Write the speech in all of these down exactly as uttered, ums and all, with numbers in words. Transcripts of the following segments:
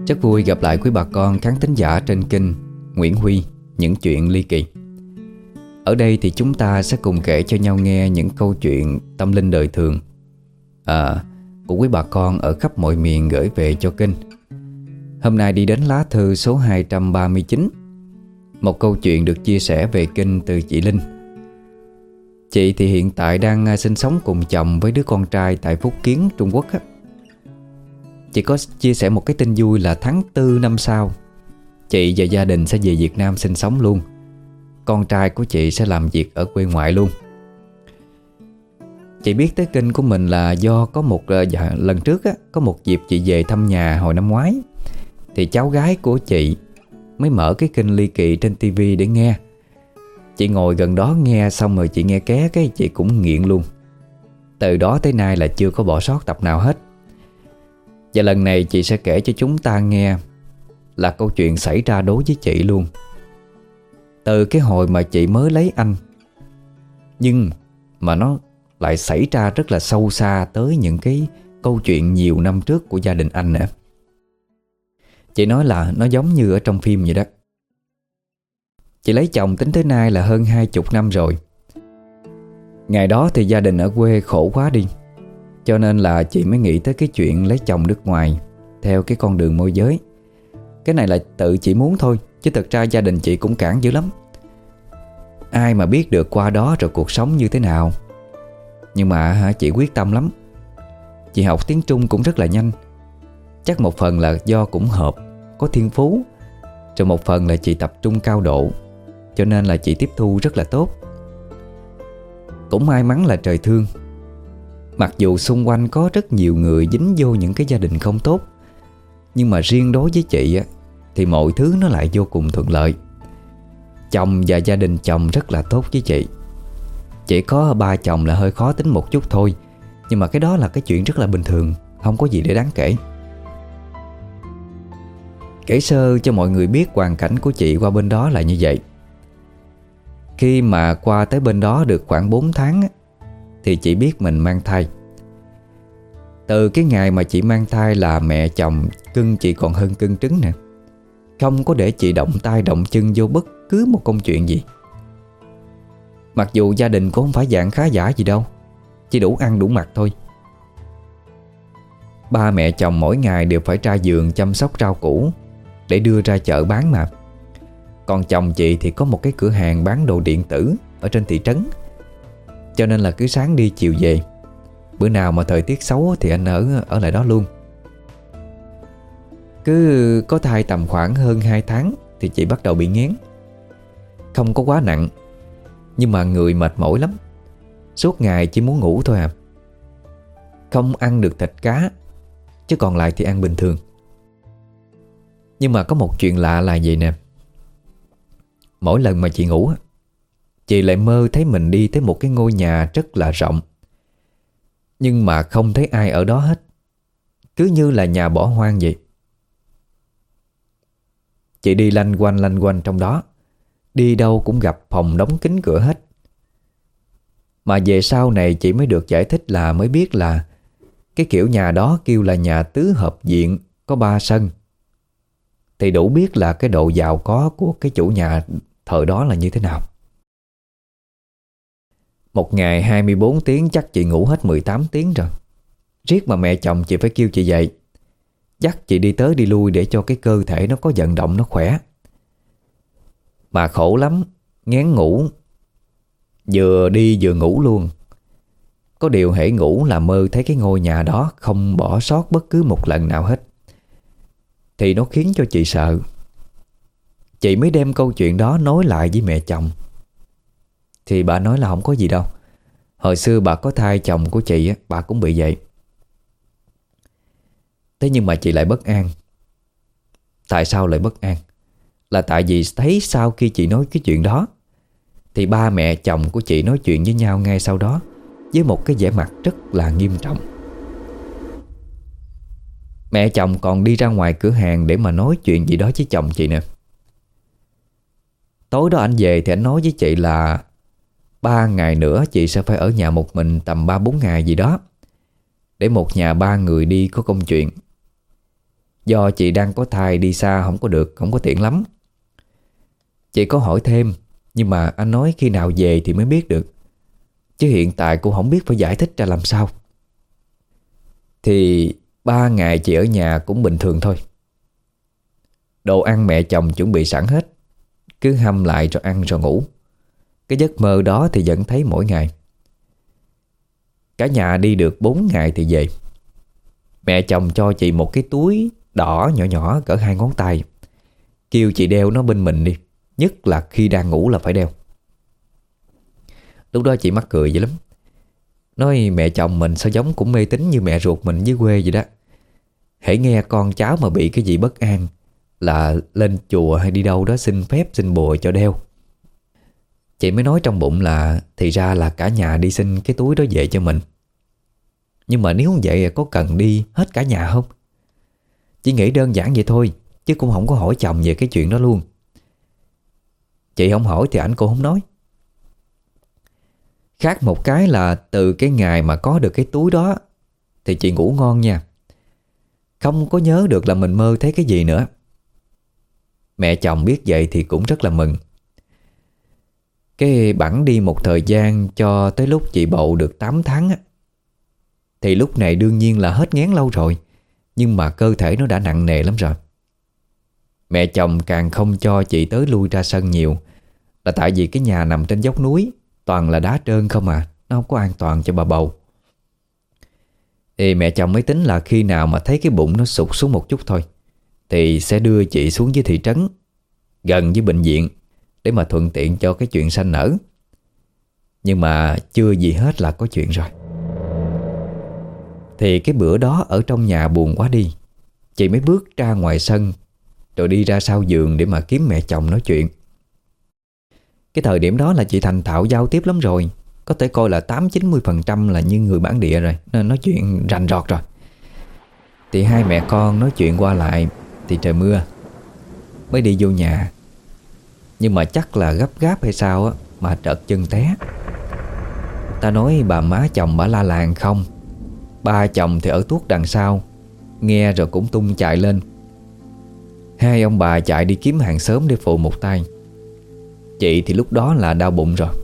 Rất vui gặp lại quý bà con khán thính giả trên kênh Nguyễn Huy Những Chuyện Ly Kỳ. Ở đây thì chúng ta sẽ cùng kể cho nhau nghe những câu chuyện tâm linh đời thường à, của quý bà con ở khắp mọi miền gửi về cho kênh. Hôm nay đi đến lá thư số hai trăm ba mươi chín, một câu chuyện được chia sẻ về kênh từ chị Linh. Chị thì hiện tại đang sinh sống cùng chồng với đứa con trai tại Phúc Kiến, Trung Quốc á. Chị có chia sẻ một cái tin vui là tháng tư năm sau, chị và gia đình sẽ về Việt Nam sinh sống luôn. Con trai của chị sẽ làm việc ở quê ngoại luôn. Chị biết tới kênh của mình là do có một dạ, lần trước á, có một dịp chị về thăm nhà hồi năm ngoái, thì cháu gái của chị mới mở cái kênh ly kỳ trên tivi để nghe. Chị ngồi gần đó nghe xong rồi chị nghe ké cái chị cũng nghiện luôn. Từ đó tới nay là chưa có bỏ sót tập nào hết. Và lần này chị sẽ kể cho chúng ta nghe là câu chuyện xảy ra đối với chị luôn. Từ cái hồi mà chị mới lấy anh, nhưng mà nó lại xảy ra rất là sâu xa tới những cái câu chuyện nhiều năm trước của gia đình anh nữa. Chị nói là nó giống như ở trong phim vậy đó. Chị lấy chồng tính tới nay là hơn hai chục năm rồi. Ngày đó thì gia đình ở quê khổ quá đi, cho nên là chị mới nghĩ tới cái chuyện lấy chồng nước ngoài theo cái con đường môi giới. Cái này là tự chị muốn thôi, chứ thực ra gia đình chị cũng cản dữ lắm. Ai mà biết được qua đó rồi cuộc sống như thế nào. Nhưng mà hả, chị quyết tâm lắm. Chị học tiếng Trung cũng rất là nhanh. Chắc một phần là do cũng hợp, có thiên phú, rồi một phần là chị tập trung cao độ, cho nên là chị tiếp thu rất là tốt. Cũng may mắn là trời thương. Mặc dù xung quanh có rất nhiều người dính vô những cái gia đình không tốt, nhưng mà riêng đối với chị á, thì mọi thứ nó lại vô cùng thuận lợi. Chồng và gia đình chồng rất là tốt với chị. Chỉ có ba chồng là hơi khó tính một chút thôi, nhưng mà cái đó là cái chuyện rất là bình thường, không có gì để đáng kể. Kể sơ cho mọi người biết hoàn cảnh của chị qua bên đó là như vậy. Khi mà qua tới bên đó được khoảng bốn tháng á, thì chị biết mình mang thai. Từ cái ngày mà chị mang thai là mẹ chồng cưng chị còn hơn cưng trứng nè. Không có để chị động tay động chân vô bất cứ một công chuyện gì. Mặc dù gia đình cũng không phải dạng khá giả gì đâu, chỉ đủ ăn đủ mặc thôi. Ba mẹ chồng mỗi ngày đều phải ra vườn chăm sóc rau củ để đưa ra chợ bán mà. Còn chồng chị thì có một cái cửa hàng bán đồ điện tử ở trên thị trấn, cho nên là cứ sáng đi chiều về. Bữa nào mà thời tiết xấu thì anh ở ở lại đó luôn. Cứ có thai tầm khoảng hơn hai tháng thì chị bắt đầu bị nghén. Không có quá nặng, nhưng mà người mệt mỏi lắm. Suốt ngày chỉ muốn ngủ thôi à. Không ăn được thịt cá, chứ còn lại thì ăn bình thường. Nhưng mà có một chuyện lạ là vậy nè. Mỗi lần mà chị ngủ, chị lại mơ thấy mình đi tới một cái ngôi nhà rất là rộng, nhưng mà không thấy ai ở đó hết. Cứ như là nhà bỏ hoang vậy. Chị đi lanh quanh lanh quanh trong đó, đi đâu cũng gặp phòng đóng kín cửa hết. Mà về sau này chị mới được giải thích là mới biết là cái kiểu nhà đó kêu là nhà tứ hợp viện, có ba sân. Thì đủ biết là cái độ giàu có của cái chủ nhà thời đó là như thế nào. Một ngày hai mươi bốn tiếng chắc chị ngủ hết mười tám tiếng rồi. Riết mà mẹ chồng chị phải kêu chị dậy, dắt chị đi tới đi lui để cho cái cơ thể nó có vận động, nó khỏe. Mà khổ lắm, nghén ngủ, vừa đi vừa ngủ luôn. Có điều hễ ngủ là mơ thấy cái ngôi nhà đó, không bỏ sót bất cứ một lần nào hết. Thì nó khiến cho chị sợ. Chị mới đem câu chuyện đó nói lại với mẹ chồng. Thì bà nói là không có gì đâu. Hồi xưa bà có thai chồng của chị, bà cũng bị vậy. Thế nhưng mà chị lại bất an. Tại sao lại bất an? Là tại vì thấy sau khi chị nói cái chuyện đó, thì ba mẹ chồng của chị nói chuyện với nhau ngay sau đó, với một cái vẻ mặt rất là nghiêm trọng. Mẹ chồng còn đi ra ngoài cửa hàng để mà nói chuyện gì đó với chồng chị nè. Tối đó anh về thì anh nói với chị là ba ngày nữa chị sẽ phải ở nhà một mình tầm ba bốn ngày gì đó, để một nhà ba người đi có công chuyện. Do chị đang có thai đi xa không có được, không có tiện lắm. Chị có hỏi thêm, nhưng mà anh nói khi nào về thì mới biết được, chứ hiện tại cô không biết phải giải thích ra làm sao. Thì ba ngày chị ở nhà cũng bình thường thôi. Đồ ăn mẹ chồng chuẩn bị sẵn hết, cứ hâm lại rồi ăn rồi ngủ. Cái giấc mơ đó thì vẫn thấy mỗi ngày. Cả nhà đi được bốn ngày thì về. Mẹ chồng cho chị một cái túi đỏ nhỏ nhỏ cỡ hai ngón tay, kêu chị đeo nó bên mình đi, nhất là khi đang ngủ là phải đeo. Lúc đó chị mắc cười dữ lắm. Nói mẹ chồng mình sao giống cũng mê tín như mẹ ruột mình dưới quê vậy đó. Hễ nghe con cháu mà bị cái gì bất an là lên chùa hay đi đâu đó xin phép xin bùa cho đeo. Chị mới nói trong bụng là thì ra là cả nhà đi xin cái túi đó về cho mình. Nhưng mà nếu vậy có cần đi hết cả nhà không? Chỉ nghĩ đơn giản vậy thôi, chứ cũng không có hỏi chồng về cái chuyện đó luôn. Chị không hỏi thì ảnh cũng không nói. Khác một cái là từ cái ngày mà có được cái túi đó thì chị ngủ ngon nha. Không có nhớ được là mình mơ thấy cái gì nữa. Mẹ chồng biết vậy thì cũng rất là mừng. Cái bẵng đi một thời gian cho tới lúc chị bầu được tám tháng á, thì lúc này đương nhiên là hết ngén lâu rồi, nhưng mà cơ thể nó đã nặng nề lắm rồi. Mẹ chồng càng không cho chị tới lui ra sân nhiều, là tại vì cái nhà nằm trên dốc núi, toàn là đá trơn không à, nó không có an toàn cho bà bầu. Thì mẹ chồng mới tính là khi nào mà thấy cái bụng nó sụt xuống một chút thôi thì sẽ đưa chị xuống dưới thị trấn gần với bệnh viện để mà thuận tiện cho cái chuyện sanh nở. Nhưng mà chưa gì hết là có chuyện rồi. Thì cái bữa đó ở trong nhà buồn quá đi, chị mới bước ra ngoài sân rồi đi ra sau giường để mà kiếm mẹ chồng nói chuyện. Cái thời điểm đó là chị thành thạo giao tiếp lắm rồi, có thể coi là tám chín mươi phần trăm là như người bản địa rồi, nên nói chuyện rành rọt rồi. Thì hai mẹ con nói chuyện qua lại thì trời mưa, mới đi vô nhà. Nhưng mà chắc là gấp gáp hay sao á mà trợt chân té. Ta nói bà má chồng bả la làng không, ba chồng thì ở tuốt đằng sau, nghe rồi cũng tung chạy lên. Hai ông bà chạy đi kiếm hàng xóm để phụ một tay. Chị thì lúc đó là đau bụng rồi.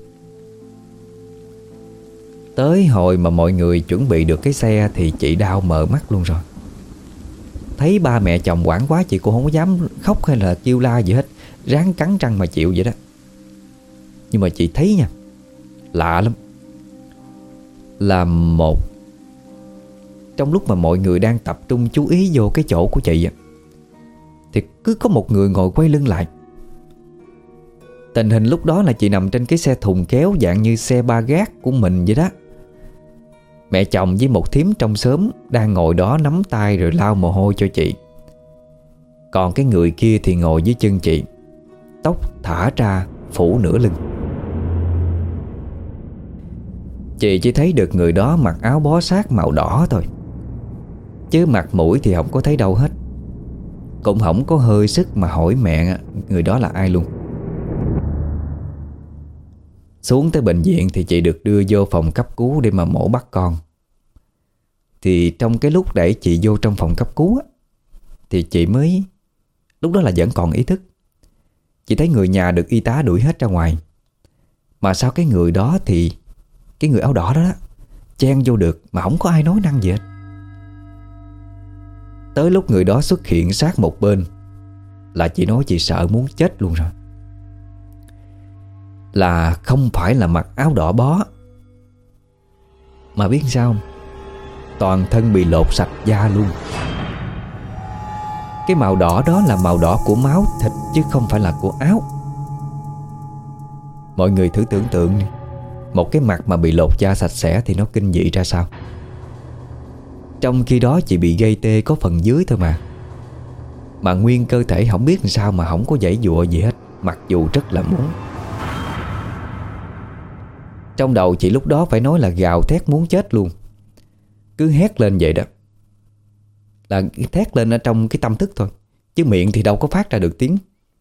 Tới hồi mà mọi người chuẩn bị được cái xe thì chị đau mờ mắt luôn rồi. Thấy ba mẹ chồng quảng quá, chị cũng không có dám khóc hay là kêu la gì hết, ráng cắn răng mà chịu vậy đó. Nhưng mà chị thấy nha, lạ lắm. Là một, trong lúc mà mọi người đang tập trung chú ý vô cái chỗ của chị thì cứ có một người ngồi quay lưng lại. Tình hình lúc đó là chị nằm trên cái xe thùng kéo dạng như xe ba gác của mình vậy đó. Mẹ chồng với một thím trong xóm đang ngồi đó nắm tay rồi lau mồ hôi cho chị. Còn cái người kia thì ngồi dưới chân chị, tóc thả ra phủ nửa lưng. Chị chỉ thấy được người đó mặc áo bó sát màu đỏ thôi, chứ mặt mũi thì không có thấy đâu hết. Cũng không có hơi sức mà hỏi mẹ người đó là ai luôn. Xuống tới bệnh viện thì chị được đưa vô phòng cấp cứu để mà mổ bắt con. Thì trong cái lúc đẩy chị vô trong phòng cấp cứu á, thì chị mới, lúc đó là vẫn còn ý thức. Chị thấy người nhà được y tá đuổi hết ra ngoài, mà sao cái người đó thì cái người áo đỏ đó, đó chen vô được mà không có ai nói năng gì hết. Tới lúc người đó xuất hiện sát một bên là chị nói chị sợ muốn chết luôn rồi. Là không phải là mặc áo đỏ bó, mà biết sao không? Toàn thân bị lột sạch da luôn. Cái màu đỏ đó là màu đỏ của máu thịt chứ không phải là của áo. Mọi người thử tưởng tượng, một cái mặt mà bị lột da sạch sẽ thì nó kinh dị ra sao. Trong khi đó chị bị gây tê có phần dưới thôi mà Mà nguyên cơ thể không biết làm sao mà không có giãy giụa gì hết, mặc dù rất là muốn. Trong đầu chị lúc đó phải nói là gào thét muốn chết luôn. Cứ hét lên vậy đó, là thét lên ở trong cái tâm thức thôi, chứ miệng thì đâu có phát ra được tiếng.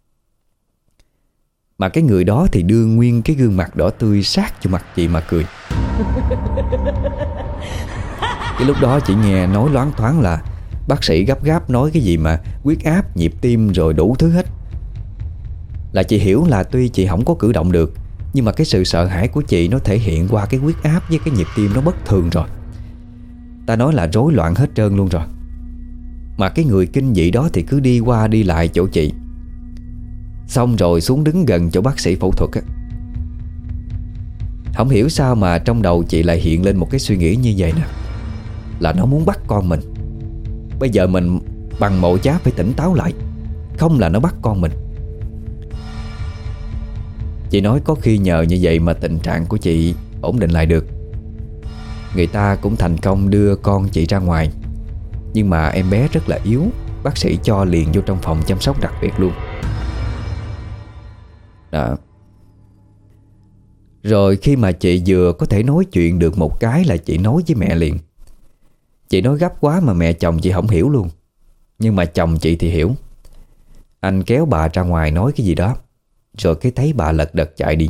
Mà cái người đó thì đưa nguyên cái gương mặt đỏ tươi sát cho mặt chị mà cười. Cái lúc đó chị nghe nói loáng thoáng là Bác sĩ gấp gáp nói cái gì mà huyết áp, nhịp tim rồi đủ thứ hết. Là chị hiểu là tuy chị không có cử động được, nhưng mà cái sự sợ hãi của chị nó thể hiện qua cái huyết áp với cái nhịp tim nó bất thường rồi. Ta nói là rối loạn hết trơn luôn rồi. Mà cái người kinh dị đó thì cứ đi qua đi lại chỗ chị, xong rồi xuống đứng gần chỗ bác sĩ phẫu thuật á. Không hiểu sao mà trong đầu chị lại hiện lên một cái suy nghĩ như vậy nè, là nó muốn bắt con mình. Bây giờ mình bằng mọi giá phải tỉnh táo lại, không là nó bắt con mình. Chị nói có khi nhờ như vậy mà tình trạng của chị ổn định lại được. Người ta cũng thành công đưa con chị ra ngoài, nhưng mà em bé rất là yếu, bác sĩ cho liền vô trong phòng chăm sóc đặc biệt luôn. Đó. Rồi khi mà chị vừa có thể nói chuyện được một cái là chị nói với mẹ liền. Chị nói gấp quá mà mẹ chồng chị không hiểu luôn, nhưng mà chồng chị thì hiểu. Anh kéo bà ra ngoài nói cái gì đó, rồi cái thấy bà lật đật chạy đi.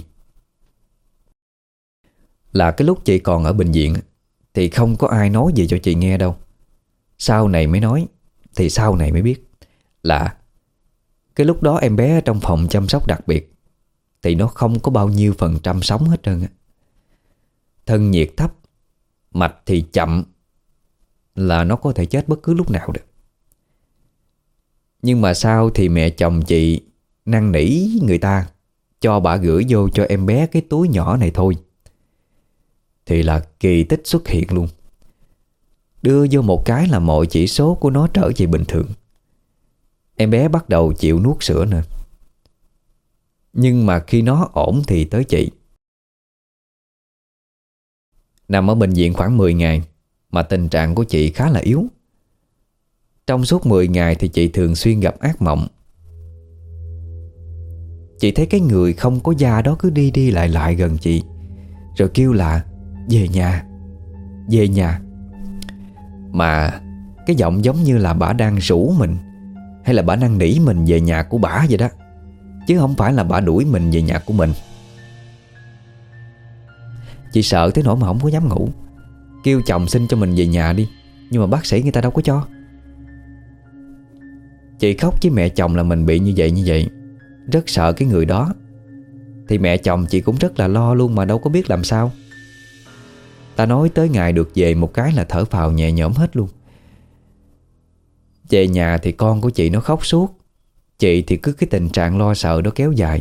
Là cái lúc chị còn ở bệnh viện thì không có ai nói gì cho chị nghe đâu. Sau này mới nói, thì sau này mới biết là cái lúc đó em bé trong phòng chăm sóc đặc biệt thì nó không có bao nhiêu phần trăm sống hết trơn á. Thân nhiệt thấp, mạch thì chậm, là nó có thể chết bất cứ lúc nào được. Nhưng mà sau thì mẹ chồng chị năn nỉ người ta cho bà gửi vô cho em bé cái túi nhỏ này thôi, thì là kỳ tích xuất hiện luôn. Đưa vô một cái là mọi chỉ số của nó trở về bình thường. Em bé bắt đầu chịu nuốt sữa nữa. Nhưng mà khi nó ổn thì tới chị. Nằm ở bệnh viện khoảng mười ngày, mà tình trạng của chị khá là yếu. Trong suốt mười ngày thì chị thường xuyên gặp ác mộng. Chị thấy cái người không có da đó cứ đi đi lại lại gần chị, rồi kêu là về nhà, về nhà. Mà cái giọng giống như là bả đang rủ mình, hay là bả năn nỉ mình về nhà của bả vậy đó, chứ không phải là bả đuổi mình về nhà của mình. Chị sợ tới nỗi mà không có dám ngủ, kêu chồng xin cho mình về nhà đi, nhưng mà bác sĩ người ta đâu có cho. Chị khóc với mẹ chồng là mình bị như vậy như vậy, rất sợ cái người đó. Thì mẹ chồng chị cũng rất là lo luôn, mà đâu có biết làm sao. Ta nói tới ngày được về một cái là thở phào nhẹ nhõm hết luôn. Về nhà thì con của chị nó khóc suốt, chị thì cứ cái tình trạng lo sợ đó kéo dài.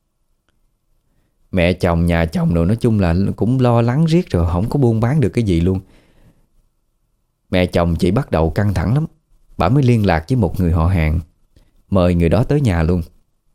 Mẹ chồng, nhà chồng rồi nói chung là cũng lo lắng riết, rồi không có buôn bán được cái gì luôn. Mẹ chồng chị bắt đầu căng thẳng lắm. Bà mới liên lạc với một người họ hàng, mời người đó tới nhà luôn.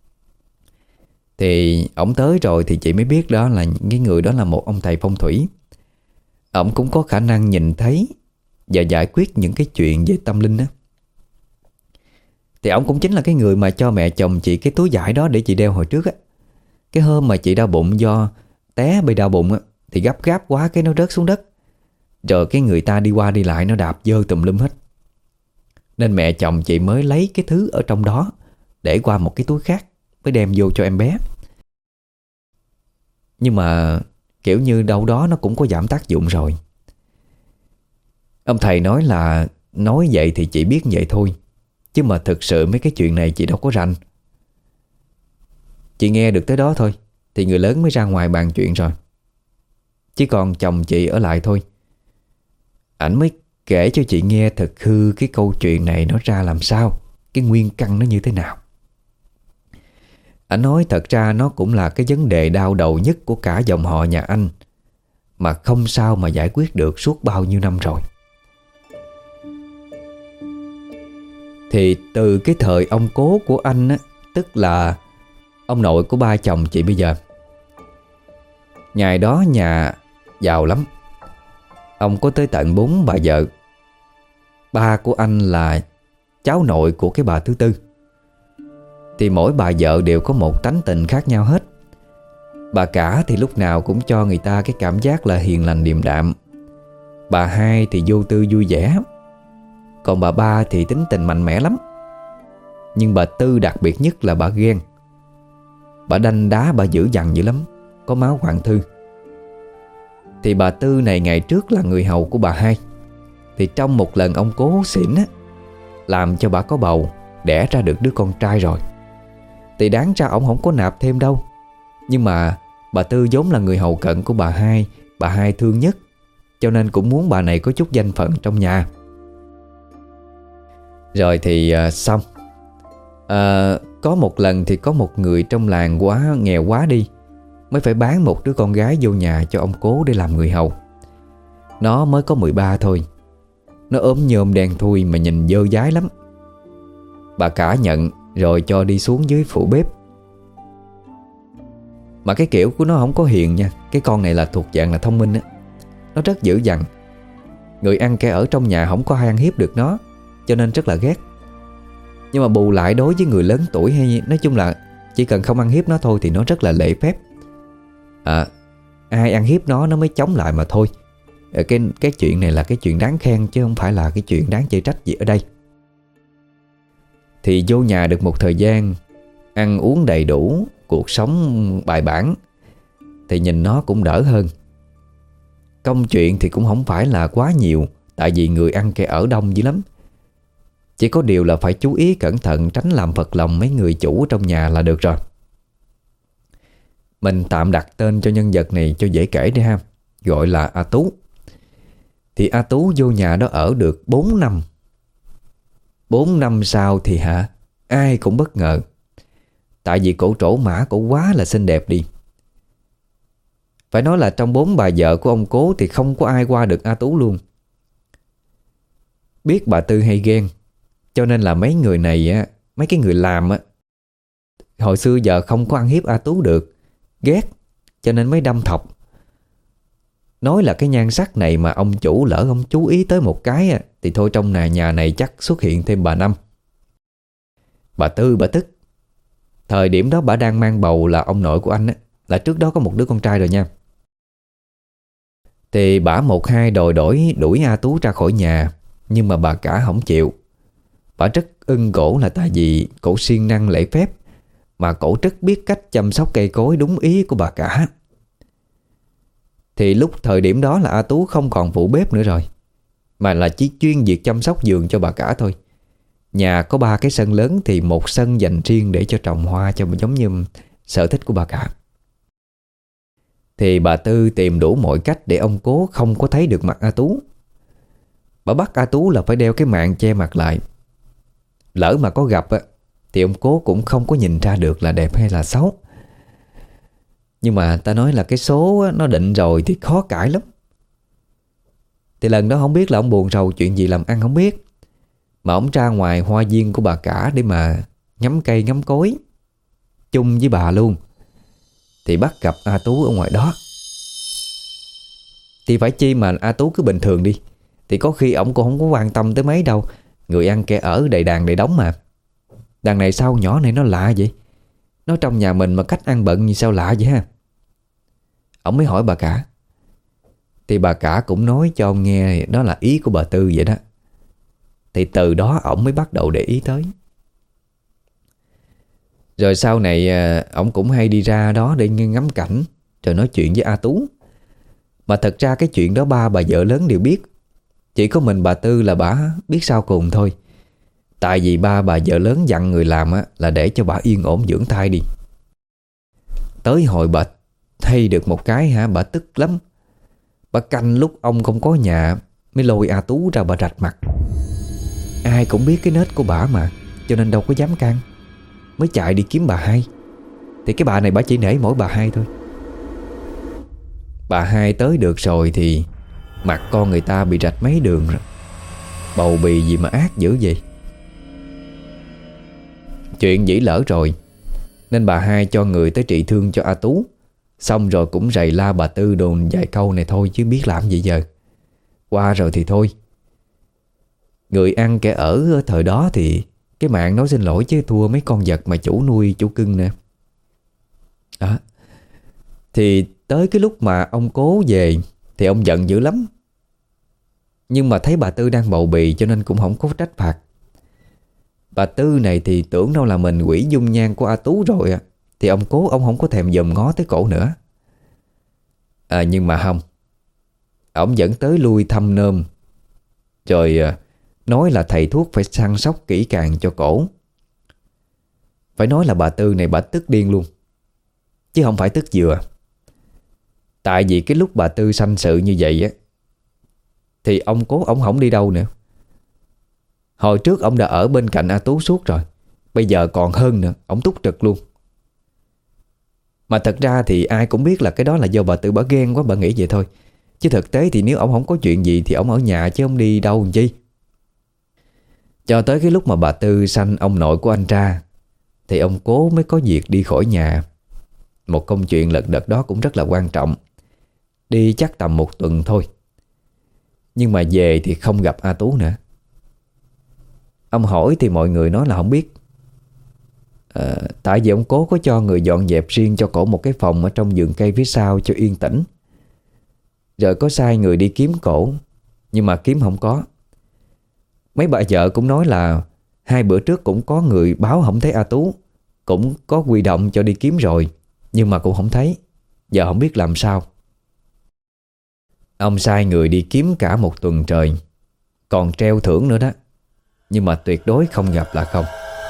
Thì ổng tới rồi thì chị mới biết đó là cái người đó là một ông thầy phong thủy. Ổng cũng có khả năng nhìn thấy và giải quyết những cái chuyện về tâm linh đó. Thì ổng cũng chính là cái người mà cho mẹ chồng chị cái túi vải đó để chị đeo hồi trước á. Cái hôm mà chị đau bụng do té bị đau bụng á, thì gấp gáp quá cái nó rớt xuống đất. Rồi cái người ta đi qua đi lại nó đạp dơ tùm lum hết. Nên mẹ chồng chị mới lấy cái thứ ở trong đó để qua một cái túi khác, mới đem vô cho em bé. Nhưng mà kiểu như đâu đó nó cũng có giảm tác dụng rồi. Ông thầy nói là nói vậy thì chị biết vậy thôi, chứ mà thực sự mấy cái chuyện này chị đâu có rành. Chị nghe được tới đó thôi thì người lớn mới ra ngoài bàn chuyện rồi. Chỉ còn chồng chị ở lại thôi. Ảnh mới kể cho chị nghe thật hư cái câu chuyện này nó ra làm sao, cái nguyên căn nó như thế nào. Ảnh nói thật ra nó cũng là cái vấn đề đau đầu nhất của cả dòng họ nhà anh, mà không sao mà giải quyết được suốt bao nhiêu năm rồi. Thì từ cái thời ông cố của anh á, tức là ông nội của ba chồng chị bây giờ. Ngày đó nhà giàu lắm. Ông có tới tận bốn bà vợ. Ba của anh là cháu nội của cái bà thứ tư. Thì mỗi bà vợ đều có một tánh tình khác nhau hết. Bà cả thì lúc nào cũng cho người ta cái cảm giác là hiền lành điềm đạm. Bà hai thì vô tư vui vẻ. Còn bà ba thì tính tình mạnh mẽ lắm. Nhưng bà tư đặc biệt nhất là bà ghen. Bà đanh đá, bà dữ dằn dữ lắm, có máu Hoàng Thư. Thì bà Tư này ngày trước là người hầu của bà hai. Thì trong một lần ông cố xỉn á, làm cho bà có bầu, đẻ ra được đứa con trai rồi. Thì đáng ra ổng không có nạp thêm đâu. Nhưng mà bà Tư vốn là người hầu cận của bà hai, bà hai thương nhất, cho nên cũng muốn bà này có chút danh phận trong nhà. Rồi thì uh, xong uh, Có một lần thì có một người trong làng quá nghèo quá đi, mới phải bán một đứa con gái vô nhà cho ông Cố để làm người hầu. Nó mới có mười ba thôi. Nó ốm nhôm đen thui mà nhìn dơ dái lắm. Bà cả nhận rồi cho đi xuống dưới phụ bếp. Mà cái kiểu của nó không có hiền nha. Cái con này là thuộc dạng là thông minh á. Nó rất dữ dằn. Người ăn kẻ ở trong nhà không có ai ăn hiếp được nó, cho nên rất là ghét. Nhưng mà bù lại đối với người lớn tuổi hay nói chung là chỉ cần không ăn hiếp nó thôi thì nó rất là lễ phép. À, ai ăn hiếp nó nó mới chống lại mà thôi. Cái, cái chuyện này là cái chuyện đáng khen chứ không phải là cái chuyện đáng chê trách gì ở đây. Thì vô nhà được một thời gian, ăn uống đầy đủ, cuộc sống bài bản, thì nhìn nó cũng đỡ hơn. Công chuyện thì cũng không phải là quá nhiều, tại vì người ăn kẻ ở đông dữ lắm. Chỉ có điều là phải chú ý cẩn thận, tránh làm phật lòng mấy người chủ trong nhà là được rồi. Mình tạm đặt tên cho nhân vật này cho dễ kể đi ha. Gọi là A Tú. Thì A Tú vô nhà đó ở được bốn năm. bốn năm sau thì hả, ai cũng bất ngờ. Tại vì cổ trổ mã cổ quá là xinh đẹp đi. Phải nói là trong bốn bà vợ của ông Cố thì không có ai qua được A Tú luôn. Biết bà Tư hay ghen, cho nên là mấy người này á, mấy cái người làm á, hồi xưa giờ không có ăn hiếp A Tú được, ghét, cho nên mới đâm thọc. Nói là cái nhan sắc này mà ông chủ lỡ ông chú ý tới một cái á, thì thôi trong nhà, nhà này chắc xuất hiện thêm bà Năm. Bà Tư bà tức. Thời điểm đó bà đang mang bầu là ông nội của anh á, là trước đó có một đứa con trai rồi nha. Thì bà một hai đòi đổi đuổi A Tú ra khỏi nhà, nhưng mà bà cả không chịu. Bà rất ưng cổ là tại vì cổ siêng năng lễ phép, mà cổ rất biết cách chăm sóc cây cối đúng ý của bà cả. Thì lúc thời điểm đó là A Tú không còn phụ bếp nữa rồi, mà là chỉ chuyên việc chăm sóc vườn cho bà cả thôi. Nhà có ba cái sân lớn thì một sân dành riêng để cho trồng hoa, cho giống như sở thích của bà cả. Thì bà Tư tìm đủ mọi cách để ông Cố không có thấy được mặt A Tú. Bà bắt A Tú là phải đeo cái màn che mặt lại. Lỡ mà có gặp á, thì ông Cố cũng không có nhìn ra được là đẹp hay là xấu. Nhưng mà ta nói là cái số á, nó định rồi thì khó cãi lắm. Thì lần đó không biết là ông buồn rầu chuyện gì làm ăn không biết, mà ông ra ngoài hoa viên của bà cả để mà ngắm cây ngắm cối chung với bà luôn. Thì bắt gặp A Tú ở ngoài đó. Thì phải chi mà A Tú cứ bình thường đi, thì có khi ổng cũng không có quan tâm tới mấy đâu. Người ăn kẻ ở đầy đàn đầy đống mà. Đằng này sao nhỏ này nó lạ vậy? Nó trong nhà mình mà cách ăn bận như sao lạ vậy ha? Ổng mới hỏi bà cả. Thì bà cả cũng nói cho ông nghe đó là ý của bà Tư vậy đó. Thì từ đó ổng mới bắt đầu để ý tới. Rồi sau này ổng cũng hay đi ra đó để ngắm cảnh, rồi nói chuyện với A Tú. Mà thật ra cái chuyện đó ba bà vợ lớn đều biết. Chỉ có mình bà Tư là bà biết sau cùng thôi. Tại vì ba bà vợ lớn dặn người làm á, là để cho bà yên ổn dưỡng thai đi. Tới hồi bà thay được một cái hả, bà tức lắm. Bà canh lúc ông không có nhà mới lôi A Tú ra bà rạch mặt. Ai cũng biết cái nết của bà mà, cho nên đâu có dám can, mới chạy đi kiếm bà hai. Thì cái bà này bà chỉ nể mỗi bà hai thôi. Bà hai tới được rồi thì mặt con người ta bị rạch mấy đường rồi. Bầu bì gì mà ác dữ vậy. Chuyện dĩ lỡ rồi, nên bà hai cho người tới trị thương cho A Tú. Xong rồi cũng rầy la bà Tư đồn vài câu này thôi, chứ biết làm gì giờ. Qua rồi thì thôi. Người ăn kẻ ở thời đó thì cái mạng nói xin lỗi chứ thua mấy con vật mà chủ nuôi chủ cưng nè. Đó. Thì tới cái lúc mà ông Cố về thì ông giận dữ lắm. Nhưng mà thấy bà Tư đang bầu bì cho nên cũng không có trách phạt. Bà Tư này thì tưởng đâu là mình quỷ dung nhan của A Tú rồi à. Thì ông Cố ông không có thèm dòm ngó tới cổ nữa. À nhưng mà không, ông vẫn tới lui thăm nôm. Rồi nói là thầy thuốc phải săn sóc kỹ càng cho cổ. Phải nói là bà Tư này bà tức điên luôn, chứ không phải tức dừa. Tại vì cái lúc bà Tư sanh sự như vậy á, thì ông Cố ông không đi đâu nữa. Hồi trước ông đã ở bên cạnh A Tú suốt rồi, bây giờ còn hơn nữa, ông túc trực luôn. Mà thật ra thì ai cũng biết là cái đó là do bà Tư bà ghen quá, bà nghĩ vậy thôi. Chứ thực tế thì nếu ông không có chuyện gì thì ông ở nhà chứ ông đi đâu làm chi. Cho tới cái lúc mà bà Tư sanh ông nội của anh ra, thì ông Cố mới có việc đi khỏi nhà. Một công chuyện lật đật đó cũng rất là quan trọng. Đi chắc tầm một tuần thôi. Nhưng mà về thì không gặp A Tú nữa. Ông hỏi thì mọi người nói là không biết. à, Tại vì ông Cố có cho người dọn dẹp riêng cho cổ một cái phòng ở trong vườn cây phía sau cho yên tĩnh. Rồi có sai người đi kiếm cổ, nhưng mà kiếm không có. Mấy bà vợ cũng nói là hai bữa trước cũng có người báo không thấy A Tú, cũng có huy động cho đi kiếm rồi, nhưng mà cũng không thấy. Giờ không biết làm sao. Ông sai người đi kiếm cả một tuần trời, còn treo thưởng nữa đó, nhưng mà tuyệt đối không gặp là không.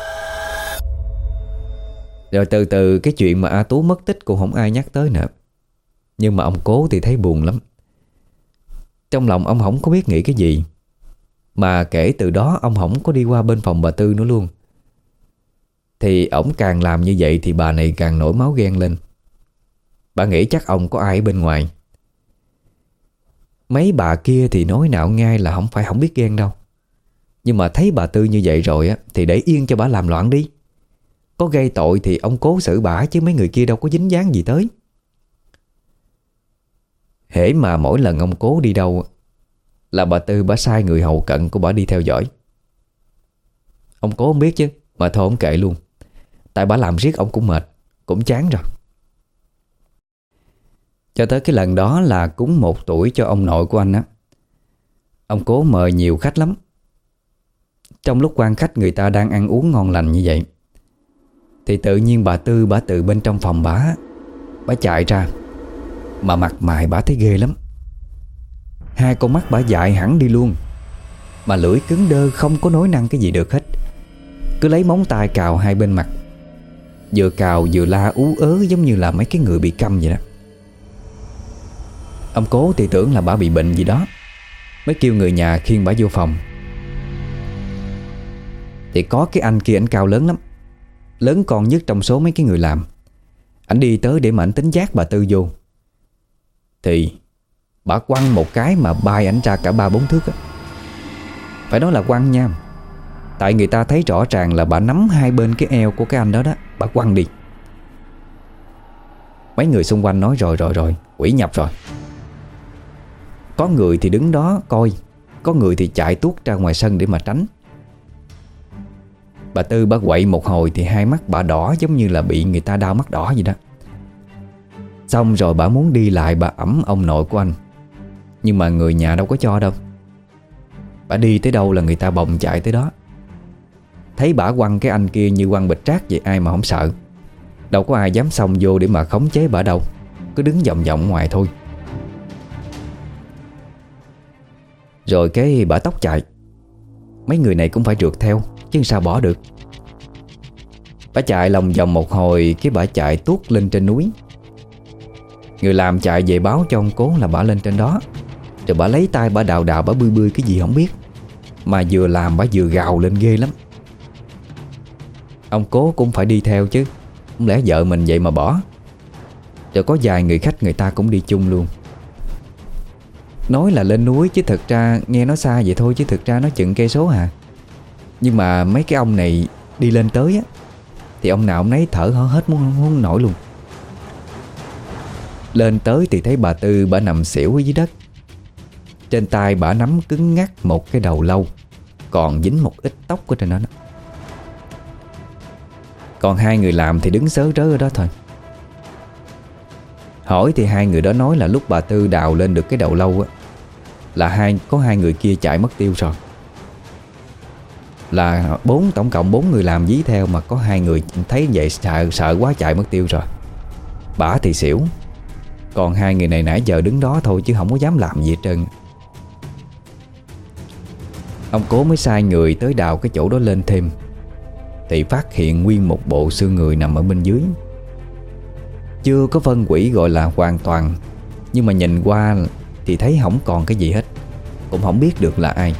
Rồi từ từ cái chuyện mà A Tú mất tích cũng không ai nhắc tới nữa. Nhưng mà ông Cố thì thấy buồn lắm. Trong lòng ông không có biết nghĩ cái gì. Mà kể từ đó ông không có đi qua bên phòng bà Tư nữa luôn. Thì ổng càng làm như vậy thì bà này càng nổi máu ghen lên. Bà nghĩ chắc ông có ai ở bên ngoài. Mấy bà kia thì nói nào ngay là không phải không biết ghen đâu. Nhưng mà thấy bà Tư như vậy rồi á, thì để yên cho bà làm loạn đi. Có gây tội thì ông Cố xử bả, chứ mấy người kia đâu có dính dáng gì tới. Hễ mà mỗi lần ông Cố đi đâu là bà Tư bả sai người hầu cận của bả đi theo dõi. Ông Cố không biết chứ, mà thôi ông kệ luôn. Tại bả làm riết ông cũng mệt, cũng chán rồi. Cho tới cái lần đó là cúng một tuổi cho ông nội của anh á. Ông Cố mời nhiều khách lắm. Trong lúc quan khách người ta đang ăn uống ngon lành như vậy, thì tự nhiên bà Tư bả từ bên trong phòng bả Bả chạy ra. Mà mặt mày bả thấy ghê lắm. Hai con mắt bả dại hẳn đi luôn. Mà lưỡi cứng đơ, không có nói năng cái gì được hết. Cứ lấy móng tay cào hai bên mặt, vừa cào vừa la ú ớ giống như là mấy cái người bị câm vậy đó. Ông Cố thì tưởng là bả bị bệnh gì đó, mới kêu người nhà khiêng bả vô phòng. Thì có cái anh kia, ảnh cao lớn lắm, lớn con nhất trong số mấy cái người làm. Ảnh đi tới để mà ảnh tính giác bà Tư vô. Thì bả quăng một cái mà bay ảnh ra cả ba bốn thước á. Phải nói là quăng nha. Tại người ta thấy rõ ràng là bà nắm hai bên cái eo của cái anh đó đó. Bà quăng đi. Mấy người xung quanh nói rồi rồi rồi, quỷ nhập rồi. Có người thì đứng đó coi, có người thì chạy tuốt ra ngoài sân để mà tránh. Bà Tư bà quậy một hồi thì hai mắt bà đỏ, giống như là bị người ta đau mắt đỏ vậy đó. Xong rồi bà muốn đi lại bà ẵm ông nội của anh, nhưng mà người nhà đâu có cho đâu. Bà đi tới đâu là người ta bồng chạy tới đó. Thấy bà quăng cái anh kia như quăng bịch rác vậy, ai mà không sợ. Đâu có ai dám xông vô để mà khống chế bà đâu. Cứ đứng vòng vòng ngoài thôi. Rồi cái bà tóc chạy. Mấy người này cũng phải rượt theo, chứ sao bỏ được. Bà chạy lòng vòng một hồi, cái bà chạy tuốt lên trên núi. Người làm chạy về báo cho ông Cố là bà lên trên đó. Rồi bà lấy tay bà đào đào, bà bươi bươi cái gì không biết. Mà vừa làm bà vừa gào lên ghê lắm. Ông Cố cũng phải đi theo chứ, không lẽ vợ mình vậy mà bỏ. Rồi có vài người khách người ta cũng đi chung luôn. Nói là lên núi chứ thực ra nghe nó xa vậy thôi, chứ thực ra nó chừng cây số à. Nhưng mà mấy cái ông này đi lên tới á, thì ông nào ông nấy thở hở hết muốn không nổi luôn. Lên tới thì thấy bà Tư bà nằm xỉu ở dưới đất. Trên tay bà nắm cứng ngắc một cái đầu lâu, còn dính một ít tóc ở trên đó. Còn hai người làm thì đứng sớ rớ ở đó thôi. Hỏi thì hai người đó nói là lúc bà Tư đào lên được cái đầu lâu á, là hai có hai người kia chạy mất tiêu rồi. Là bốn tổng cộng bốn người làm dí theo, mà có hai người thấy vậy sợ sợ quá chạy mất tiêu rồi. Bả thì xỉu. Còn hai người này nãy giờ đứng đó thôi chứ không có dám làm gì hết trơn. Ông Cố mới sai người tới đào cái chỗ đó lên thêm, thì phát hiện nguyên một bộ xương người nằm ở bên dưới. Chưa có phân hủy gọi là hoàn toàn, nhưng mà nhìn qua thì thấy không còn cái gì hết, cũng không biết được là ai.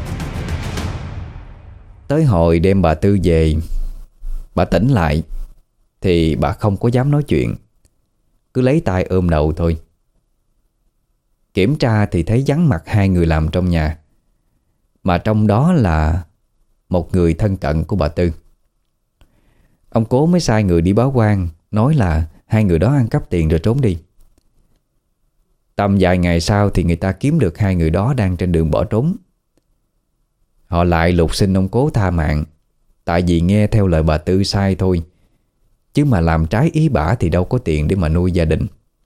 Tới hồi đem bà Tư về, bà tỉnh lại thì bà không có dám nói chuyện, cứ lấy tay ôm đầu thôi. Kiểm tra thì thấy vắng mặt hai người làm trong nhà, mà trong đó là một người thân cận của bà Tư. Ông Cố mới sai người đi báo quan, nói là hai người đó ăn cắp tiền rồi trốn đi. Tầm vài ngày sau thì người ta kiếm được hai người đó đang trên đường bỏ trốn. Họ lại lục xin ông Cố tha mạng, tại vì nghe theo lời bà Tư sai thôi, chứ mà làm trái ý bả thì đâu có tiền để mà nuôi gia đình.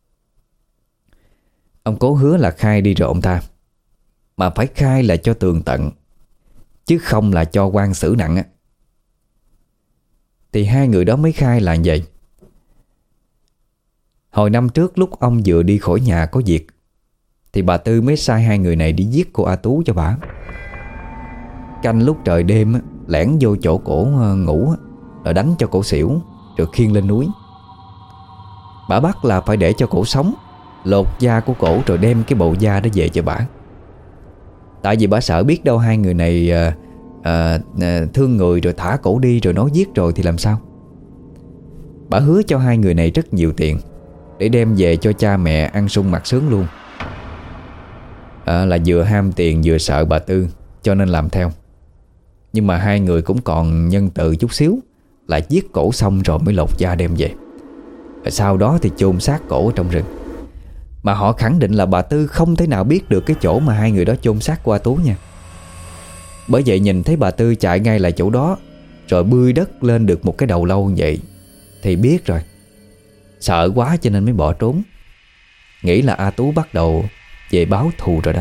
Ông Cố hứa là khai đi rồi ông tha, mà phải khai là cho tường tận, chứ không là cho quan xử nặng á. Thì hai người đó mới khai là vậy. Hồi năm trước lúc ông vừa đi khỏi nhà có việc, thì bà Tư mới sai hai người này đi giết cô A Tú cho bả. Canh lúc trời đêm lẻn vô chỗ cổ ngủ, rồi đánh cho cổ xỉu, rồi khiêng lên núi. Bả bắt là phải để cho cổ sống, lột da của cổ rồi đem cái bộ da đó về cho bả. Tại vì bả sợ biết đâu hai người này à, à, à, thương người rồi thả cổ đi, rồi nói giết rồi thì làm sao. Bả hứa cho hai người này rất nhiều tiền để đem về cho cha mẹ ăn sung mặc sướng luôn. à, Là vừa ham tiền vừa sợ bà Tư, cho nên làm theo. Nhưng mà hai người cũng còn nhân từ chút xíu, là giết cổ xong rồi mới lột da đem về. Sau đó thì chôn xác cổ trong rừng. Mà họ khẳng định là bà Tư không thể nào biết được cái chỗ mà hai người đó chôn xác của A Tú nha. Bởi vậy nhìn thấy bà Tư chạy ngay lại chỗ đó, rồi bươi đất lên được một cái đầu lâu như vậy, thì biết rồi. Sợ quá cho nên mới bỏ trốn, nghĩ là A Tú bắt đầu về báo thù rồi đó.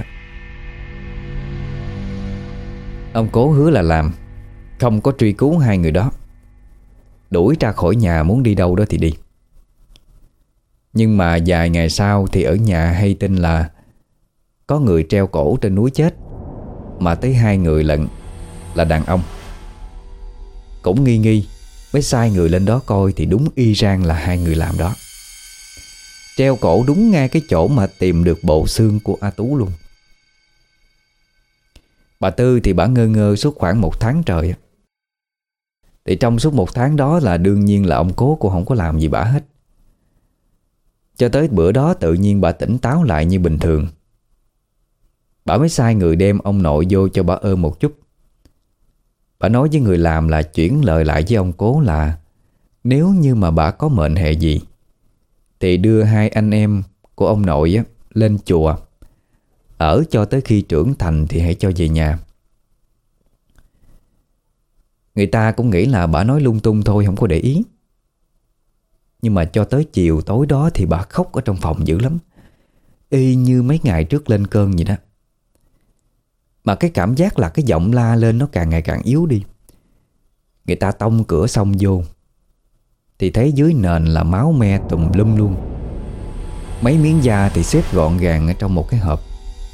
Ông Cố hứa là làm, không có truy cứu hai người đó, đuổi ra khỏi nhà, muốn đi đâu đó thì đi. Nhưng mà vài ngày sau thì ở nhà hay tin là có người treo cổ trên núi chết, mà tới hai người lận, là đàn ông. Cũng nghi nghi, mới sai người lên đó coi thì đúng y rang là hai người làm đó. Treo cổ đúng ngay cái chỗ mà tìm được bộ xương của A Tú luôn. Bà Tư thì bà ngơ ngơ suốt khoảng một tháng trời. Thì trong suốt một tháng đó là đương nhiên là ông Cố cũng không có làm gì bà hết. Cho tới bữa đó tự nhiên bà tỉnh táo lại như bình thường. Bà mới sai người đem ông nội vô cho bà ôm một chút. Bà nói với người làm là chuyển lời lại với ông Cố là nếu như mà bà có mệnh hệ gì thì đưa hai anh em của ông nội á, lên chùa ở cho tới khi trưởng thành thì hãy cho về nhà. Người ta cũng nghĩ là bà nói lung tung thôi, không có để ý. Nhưng mà cho tới chiều tối đó thì bà khóc ở trong phòng dữ lắm, y như mấy ngày trước lên cơn vậy đó. Mà cái cảm giác là cái giọng la lên nó càng ngày càng yếu đi. Người ta tông cửa xong vô thì thấy dưới nền là máu me tùm lum luôn. Mấy miếng da thì xếp gọn gàng ở trong một cái hộp.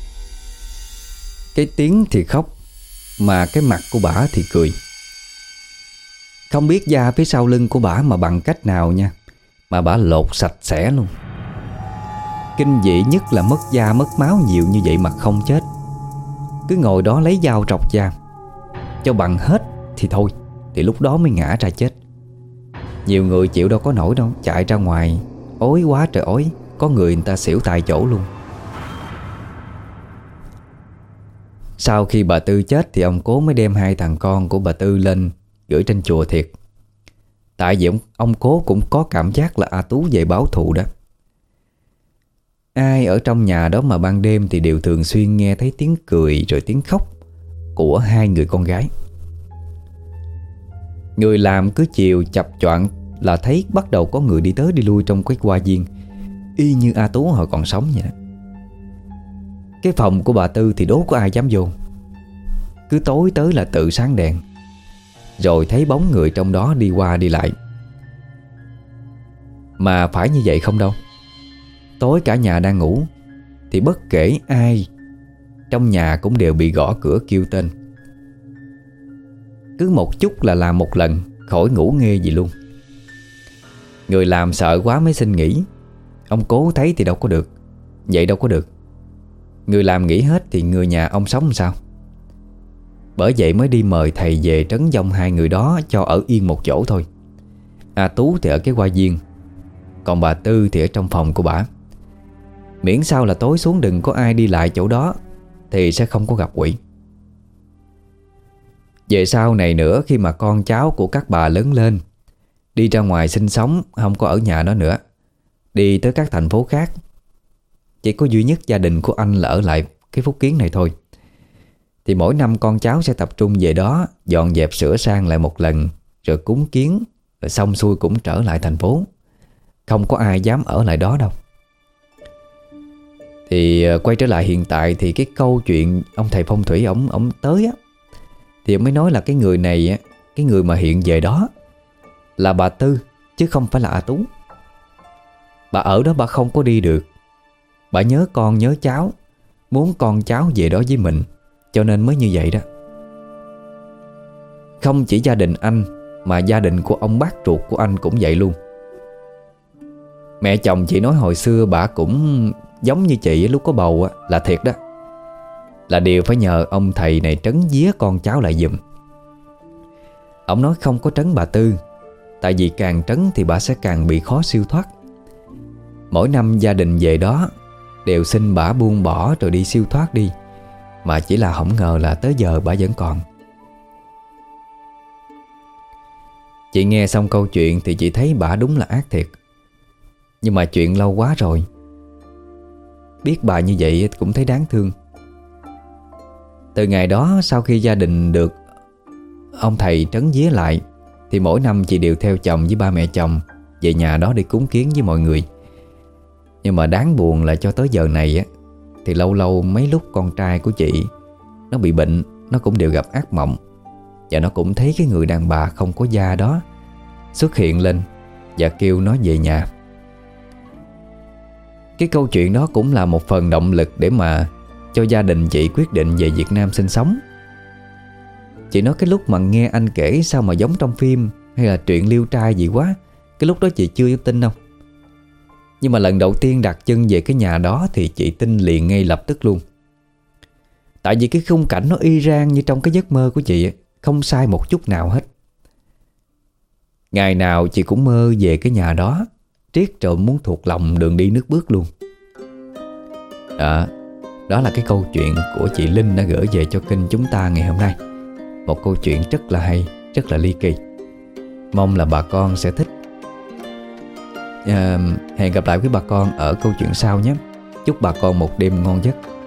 Cái tiếng thì khóc, mà cái mặt của bả thì cười. Không biết da phía sau lưng của bả mà bằng cách nào nha, mà bả lột sạch sẽ luôn. Kinh dị nhất là mất da mất máu nhiều như vậy mà không chết. Cứ ngồi đó lấy dao trọc da, cho bằng hết thì thôi, thì lúc đó mới ngã ra chết. Nhiều người chịu đâu có nổi đâu, chạy ra ngoài ối quá trời ối. Có người người ta xỉu tại chỗ luôn. Sau khi bà Tư chết thì ông Cố mới đem hai thằng con của bà Tư lên gửi trên chùa thiệt. Tại vì ông, ông Cố cũng có cảm giác là A Tú về báo thù đó. Ai ở trong nhà đó mà ban đêm thì đều thường xuyên nghe thấy tiếng cười rồi tiếng khóc của hai người con gái. Người làm cứ chiều chập choạng là thấy bắt đầu có người đi tới đi lui trong cái hoa viên, y như A Tú hồi còn sống vậy đó. Cái phòng của bà Tư thì đố có ai dám vô. Cứ tối tới là tự sáng đèn, rồi thấy bóng người trong đó đi qua đi lại. Mà phải như vậy không đâu. Tối cả nhà đang ngủ thì bất kể ai trong nhà cũng đều bị gõ cửa kêu tên, Cứ một chút là làm một lần, khỏi ngủ nghê gì luôn. Người làm sợ quá mới xin nghỉ. Ông cố thấy thì đâu có được. Vậy đâu có được. Người làm nghỉ hết thì người nhà ông sống làm sao? Bởi vậy mới đi mời thầy về trấn vong hai người đó cho ở yên một chỗ thôi. A Tú thì ở cái hoa viên, còn bà Tư thì ở trong phòng của bả. Miễn sao là tối xuống đừng có ai đi lại chỗ đó thì sẽ không có gặp quỷ. Về sau này nữa, khi mà con cháu của các bà lớn lên, đi ra ngoài sinh sống, không có ở nhà đó nữa, đi tới các thành phố khác, chỉ có duy nhất gia đình của anh là ở lại cái Phúc Kiến này thôi. Thì mỗi năm con cháu sẽ tập trung về đó, dọn dẹp sửa sang lại một lần, rồi cúng kiến, rồi xong xuôi cũng trở lại thành phố. Không có ai dám ở lại đó đâu. Thì quay trở lại hiện tại, thì cái câu chuyện ông thầy phong thủy ổng ổng tới á, thì ông mới nói là cái người này á, cái người mà hiện về đó là bà Tư, chứ không phải là A Tú. Bà ở đó bà không có đi được. Bà nhớ con nhớ cháu, muốn con cháu về đó với mình, cho nên mới như vậy đó. Không chỉ gia đình anh, mà gia đình của ông bác ruột của anh cũng vậy luôn. Mẹ chồng chị nói hồi xưa bà cũng giống như chị lúc có bầu á, là thiệt đó. Là đều phải nhờ ông thầy này trấn vía con cháu lại giùm. Ông nói không có trấn bà Tư, tại vì càng trấn thì bà sẽ càng bị khó siêu thoát. Mỗi năm gia đình về đó đều xin bà buông bỏ rồi đi siêu thoát đi, mà chỉ là không ngờ là tới giờ bà vẫn còn. Chị nghe xong câu chuyện thì chị thấy bà đúng là ác thiệt. Nhưng mà chuyện lâu quá rồi, biết bà như vậy cũng thấy đáng thương. Từ ngày đó, sau khi gia đình được ông thầy trấn vía lại, thì mỗi năm chị đều theo chồng với ba mẹ chồng về nhà đó để cúng kiến với mọi người. Nhưng mà đáng buồn là cho tới giờ này á, thì lâu lâu mấy lúc con trai của chị nó bị bệnh, nó cũng đều gặp ác mộng. Và nó cũng thấy cái người đàn bà không có da đó xuất hiện lên và kêu nó về nhà. Cái câu chuyện đó cũng là một phần động lực để mà cho gia đình chị quyết định về Việt Nam sinh sống. Chị nói cái lúc mà nghe anh kể sao mà giống trong phim hay là truyện liêu trai gì quá, cái lúc đó chị chưa tin đâu. Nhưng mà lần đầu tiên đặt chân về cái nhà đó thì chị tin liền ngay lập tức luôn. Tại vì cái khung cảnh nó y rang như trong cái giấc mơ của chị, không sai một chút nào hết. Ngày nào chị cũng mơ về cái nhà đó, triết rồi muốn thuộc lòng đường đi nước bước luôn. Đó, đó là cái câu chuyện của chị Linh đã gửi về cho kênh chúng ta ngày hôm nay. Một câu chuyện rất là hay, rất là ly kỳ. Mong là bà con sẽ thích. à, Hẹn gặp lại với bà con ở câu chuyện sau nhé. Chúc bà con một đêm ngon giấc.